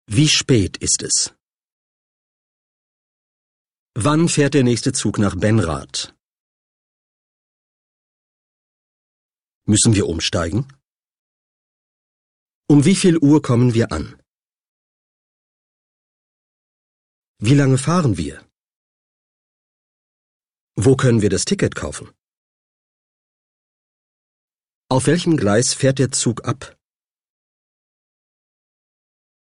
Wie spät ist es? Wann fährt der nächste Zug nach Benrath? Müssen wir umsteigen? Um wie viel Uhr kommen wir an? Wie lange fahren wir? Wo können wir das Ticket kaufen? Auf welchem Gleis fährt der Zug ab?